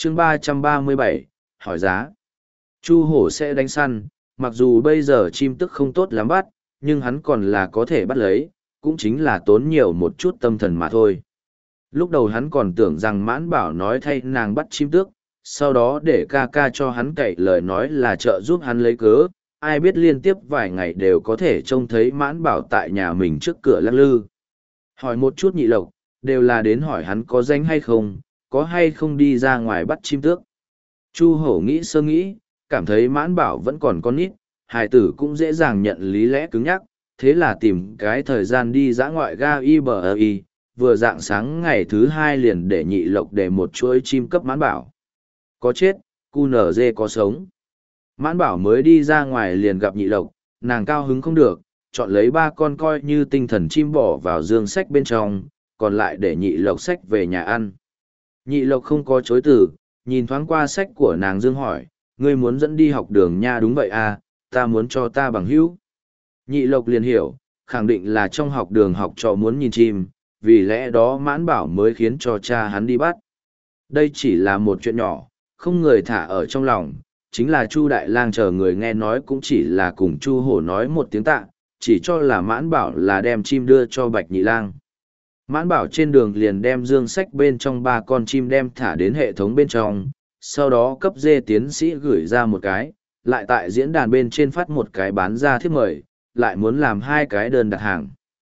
chương 337, hỏi giá. Chu hổ sẽ đánh săn, mặc dù bây giờ chim tức không tốt lắm bắt, nhưng hắn còn là có thể bắt lấy, cũng chính là tốn nhiều một chút tâm thần mà thôi. Lúc đầu hắn còn tưởng rằng Mãn Bảo nói thay nàng bắt chim tước, sau đó để ca ca cho hắn cậy lời nói là trợ giúp hắn lấy cớ, ai biết liên tiếp vài ngày đều có thể trông thấy Mãn Bảo tại nhà mình trước cửa lắc lư. Hỏi một chút Nhị Lộc, đều là đến hỏi hắn có danh hay không, có hay không đi ra ngoài bắt chim tước. Chu hổ nghĩ sơ nghĩ, cảm thấy Mãn Bảo vẫn còn con nít, hài tử cũng dễ dàng nhận lý lẽ cứng nhắc, thế là tìm cái thời gian đi dã ngoại ga IBI, vừa dạng sáng ngày thứ hai liền để Nhị Lộc để một chuỗi chim cấp Mãn Bảo. Có chết, QNZ có sống. Mãn Bảo mới đi ra ngoài liền gặp Nhị Lộc, nàng cao hứng không được, chọn lấy 3 con coi như tinh thần chim bỏ vào dương sách bên trong, còn lại để Nhị Lộc sách về nhà ăn. Nhị Lộc không có chối từ, nhìn thoáng qua sách của nàng dương hỏi, ngươi muốn dẫn đi học đường nha? Đúng vậy à, ta muốn cho ta bằng hữu. Nhị Lộc liền hiểu, khẳng định là trong học đường học trò muốn nhìn chim, vì lẽ đó Mãn Bảo mới khiến cho cha hắn đi bắt. Đây chỉ là một chuyện nhỏ, không người thả ở trong lòng, chính là Chu Đại Lang chờ người nghe nói cũng chỉ là cùng Chu Hổ nói một tiếng tạ, chỉ cho là Mãn Bảo là đem chim đưa cho Bạch Nhị Lang. Mãn Bảo trên đường liền đem dương sách bên trong 3 con chim đem thả đến hệ thống bên trong, sau đó cấp dê tiến sĩ gửi ra một cái, lại tại diễn đàn bên trên phát một cái bán ra thiếp mời, lại muốn làm 2 cái đơn đặt hàng.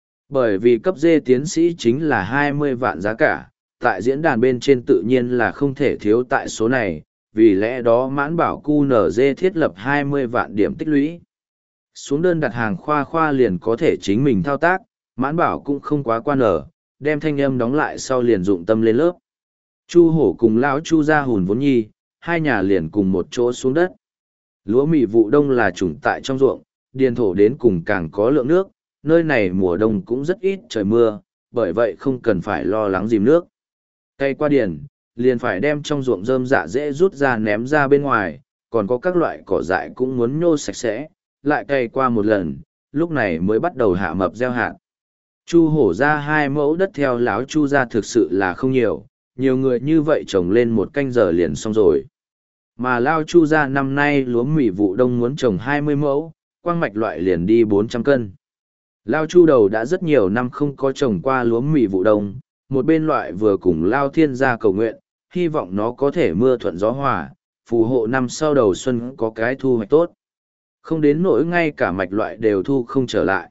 Bởi vì cấp dê tiến sĩ chính là 20 vạn giá cả, tại diễn đàn bên trên tự nhiên là không thể thiếu tại số này, vì lẽ đó Mãn Bảo QNZ thiết lập 20 vạn điểm tích lũy. Xuống đơn đặt hàng khoa khoa liền có thể chính mình thao tác, Mãn Bảo cũng không quá quan ở, đem thanh âm đóng lại sau liền dụng tâm lên lớp. Chu Hổ cùng lão Chu gia hùn vốn nhi, hai nhà liền cùng một chỗ xuống đất. Lúa mì vụ đông là trùng tại trong ruộng, điền thổ đến cùng càng có lượng nước, nơi này mùa đông cũng rất ít trời mưa, bởi vậy không cần phải lo lắng dìm nước. Cây qua điền, liền phải đem trong ruộng rơm dạ dễ rút ra ném ra bên ngoài, còn có các loại cỏ dại cũng muốn nhô sạch sẽ, lại cày qua một lần, lúc này mới bắt đầu hạ mập gieo hạt. Chu Hổ ra 2 mẫu đất theo láo Chu ra thực sự là không nhiều, nhiều người như vậy trồng lên 1 canh giờ liền xong rồi. Mà lao Chu ra năm nay lúa mì vụ đông muốn trồng 20 mẫu, quang mạch loại liền đi 400 cân. Lao Chu đầu đã rất nhiều năm không có trồng qua lúa mì vụ đông, một bên loại vừa cùng Lao Thiên gia cầu nguyện, hy vọng nó có thể mưa thuận gió hòa, phù hộ năm sau đầu xuân có cái thu hoạch tốt. Không đến nỗi ngay cả mạch loại đều thu không trở lại.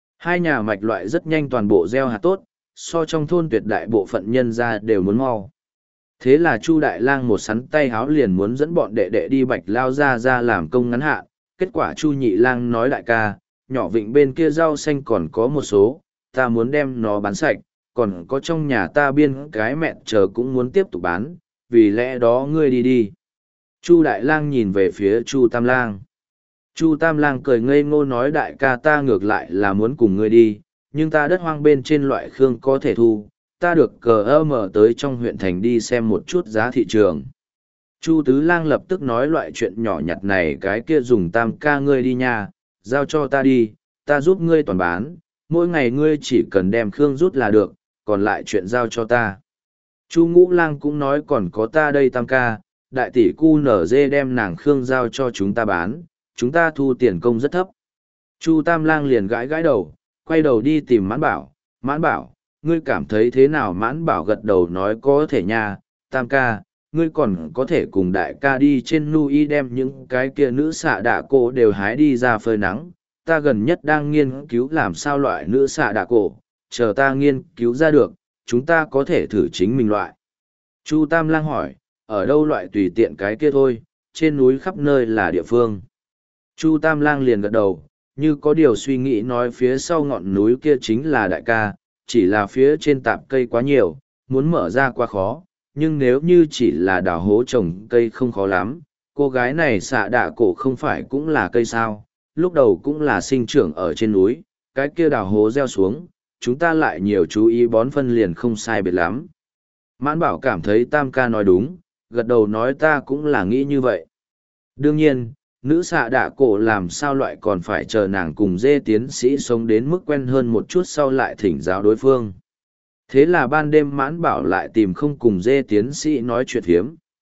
2 nhà mạch loại rất nhanh toàn bộ gieo hạt tốt, so trong thôn tuyệt đại bộ phận nhân gia đều muốn mau. Thế là Chu Đại Lang một sắn tay háo liền muốn dẫn bọn đệ đệ đi Bạch Lao ra làm công ngắn hạn, kết quả Chu Nhị Lang nói đại ca, nhỏ vịnh bên kia rau xanh còn có một số, ta muốn đem nó bán sạch, còn có trong nhà ta biên cái mẹ chờ cũng muốn tiếp tục bán, vì lẽ đó ngươi đi đi. Chu Đại Lang nhìn về phía Chu Tam Lang. Chu Tam Lang cười ngây ngô nói đại ca ta ngược lại là muốn cùng ngươi đi, nhưng ta đất hoang bên trên loại khương có thể thu, ta được cờ mở tới trong huyện thành đi xem một chút giá thị trường. Chu Tứ Lang lập tức nói loại chuyện nhỏ nhặt này cái kia dùng Tam ca ngươi đi nha, giao cho ta đi, ta giúp ngươi toàn bán, mỗi ngày ngươi chỉ cần đem khương rút là được, còn lại chuyện giao cho ta. Chu Ngũ Lang cũng nói còn có ta đây Tam ca, đại tỷ cu nở dê đem nàng khương giao cho chúng ta bán, chúng ta thu tiền công rất thấp. Chu Tam Lang liền gãi gãi đầu, quay đầu đi tìm Mãn Bảo, ngươi cảm thấy thế nào? Mãn Bảo gật đầu nói có thể nha, Tam ca, ngươi còn có thể cùng đại ca đi trên núi đem những cái kia nữ xạ đạ cổ đều hái đi ra phơi nắng, ta gần nhất đang nghiên cứu làm sao loại nữ xạ đạ cổ, chờ ta nghiên cứu ra được, chúng ta có thể thử chính mình loại. Chu Tam Lang hỏi, ở đâu loại? Tùy tiện cái kia thôi, trên núi khắp nơi là địa phương. Chu Tam Lang liền gật đầu, như có điều suy nghĩ nói phía sau ngọn núi kia chính là đại ca, chỉ là phía trên tạp cây quá nhiều, muốn mở ra quá khó, nhưng nếu như chỉ là đào hố trồng cây không khó lắm, cô gái này xạ đạ cổ không phải cũng là cây sao, lúc đầu cũng là sinh trưởng ở trên núi, cái kia đào hố gieo xuống, chúng ta lại nhiều chú ý bón phân liền không sai biệt lắm. Mãn Bảo cảm thấy Tam ca nói đúng, gật đầu nói ta cũng là nghĩ như vậy. Đương nhiên, nữ xạ đạ cổ làm sao loại còn phải chờ nàng cùng dê tiến sĩ sống đến mức quen hơn một chút sau lại thỉnh giáo đối phương. Thế là ban đêm Mãn Bảo lại tìm không cùng dê tiến sĩ nói chuyện hiếm.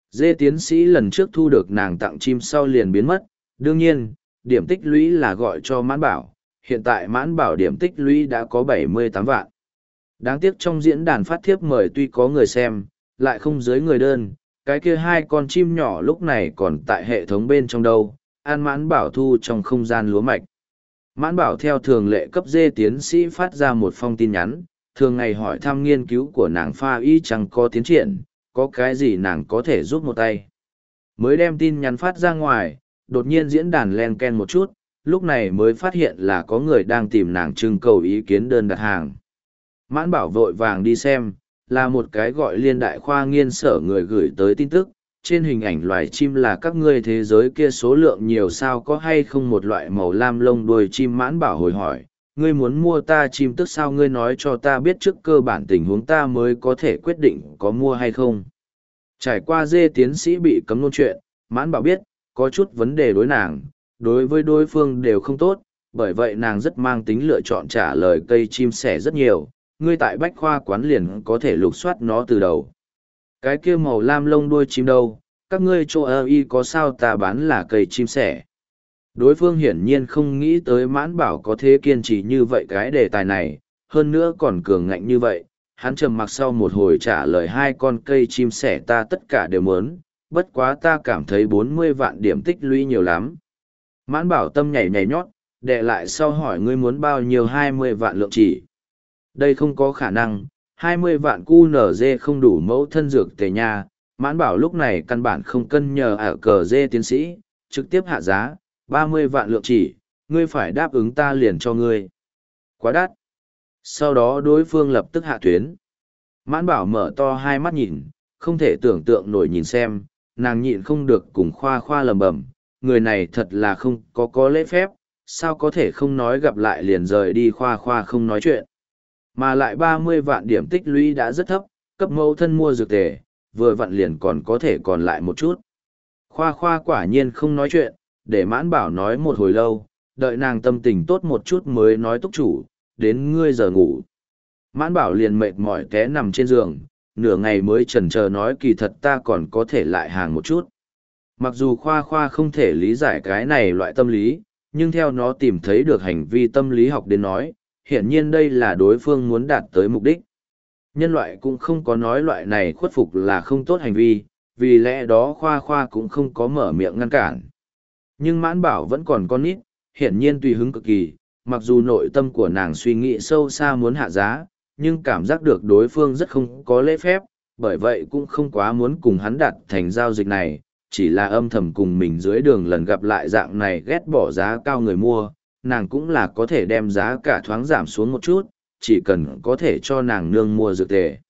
Dê tiến sĩ lần trước thu được nàng tặng chim sau liền biến mất, đương nhiên, điểm tích lũy là gọi cho Mãn Bảo, hiện tại Mãn Bảo điểm tích lũy đã có 78 vạn. Đáng tiếc trong diễn đàn phát thiếp mời tuy có người xem, lại không dưới người đơn, cái kia hai con chim nhỏ lúc này còn tại hệ thống bên trong đâu, an Mãn Bảo thu trong không gian lúa mạch. Mãn Bảo theo thường lệ cấp dê tiến sĩ phát ra một phong tin nhắn, thường ngày hỏi thăm nghiên cứu của nàng pha y chẳng có tiến triển, có cái gì nàng có thể giúp một tay. Mới đem tin nhắn phát ra ngoài, đột nhiên diễn đàn len ken một chút, lúc này mới phát hiện là có người đang tìm nàng trưng cầu ý kiến đơn đặt hàng. Mãn Bảo vội vàng đi xem, là một cái gọi Liên Đại Khoa Nghiên sở người gửi tới tin tức, trên hình ảnh loài chim là các ngươi thế giới kia số lượng nhiều sao có hay không một loại màu lam lông đuôi chim. Mãn Bảo hồi hỏi, ngươi muốn mua ta chim tức sao, ngươi nói cho ta biết trước cơ bản tình huống ta mới có thể quyết định có mua hay không. Trải qua dê tiến sĩ bị cấm ngôn chuyện, Mãn Bảo biết, có chút vấn đề đối nàng, đối với đối phương đều không tốt, bởi vậy nàng rất mang tính lựa chọn trả lời cây chim sẻ rất nhiều, ngươi tại bách khoa quán liền có thể lục soát nó từ đầu. Cái kia màu lam lông đuôi chim đâu, các ngươi chỗ y có sao ta bán là cây chim sẻ. Đối phương hiển nhiên không nghĩ tới Mãn Bảo có thế kiên trì như vậy cái đề tài này, hơn nữa còn cường ngạnh như vậy. Hắn trầm mặc sau một hồi trả lời hai con cây chim sẻ ta tất cả đều muốn, bất quá ta cảm thấy 40 vạn điểm tích lũy nhiều lắm. Mãn Bảo tâm nhảy nhảy nhót, đệ lại sau hỏi ngươi muốn bao nhiêu 20 vạn lượng chỉ. Đây không có khả năng, 20 vạn QNZ không đủ mẫu thân dược tề nha. Mãn Bảo lúc này căn bản không cân nhờ ở cờ dê tiến sĩ, trực tiếp hạ giá, 30 vạn lượng chỉ, ngươi phải đáp ứng ta liền cho ngươi. Quá đắt. Sau đó đối phương lập tức hạ tuyến. Mãn Bảo mở to hai mắt nhìn, không thể tưởng tượng nổi nhìn xem, nàng nhịn không được cùng khoa khoa lầm bầm, người này thật là không có lễ phép, sao có thể không nói gặp lại liền rời đi. Khoa khoa không nói chuyện. Mà lại 30 vạn điểm tích lũy đã rất thấp, cấp mẫu thân mua dược tề, vừa vặn liền còn có thể còn lại một chút. Khoa khoa quả nhiên không nói chuyện, để Mãn Bảo nói một hồi lâu, đợi nàng tâm tình tốt một chút mới nói túc chủ, đến ngươi giờ ngủ. Mãn Bảo liền mệt mỏi té nằm trên giường, nửa ngày mới chần chờ nói kỳ thật ta còn có thể lại hàng một chút. Mặc dù khoa khoa không thể lý giải cái này loại tâm lý, nhưng theo nó tìm thấy được hành vi tâm lý học đến nói, hiển nhiên đây là đối phương muốn đạt tới mục đích. Nhân loại cũng không có nói loại này khuất phục là không tốt hành vi, vì lẽ đó khoa khoa cũng không có mở miệng ngăn cản. Nhưng Mãn Bảo vẫn còn con nít, hiển nhiên tùy hứng cực kỳ, mặc dù nội tâm của nàng suy nghĩ sâu xa muốn hạ giá, nhưng cảm giác được đối phương rất không có lễ phép, bởi vậy cũng không quá muốn cùng hắn đạt thành giao dịch này, chỉ là âm thầm cùng mình dưới đường lần gặp lại dạng này ghét bỏ giá cao người mua, nàng cũng là có thể đem giá cả thoáng giảm xuống một chút, chỉ cần có thể cho nàng nương mua dược tề.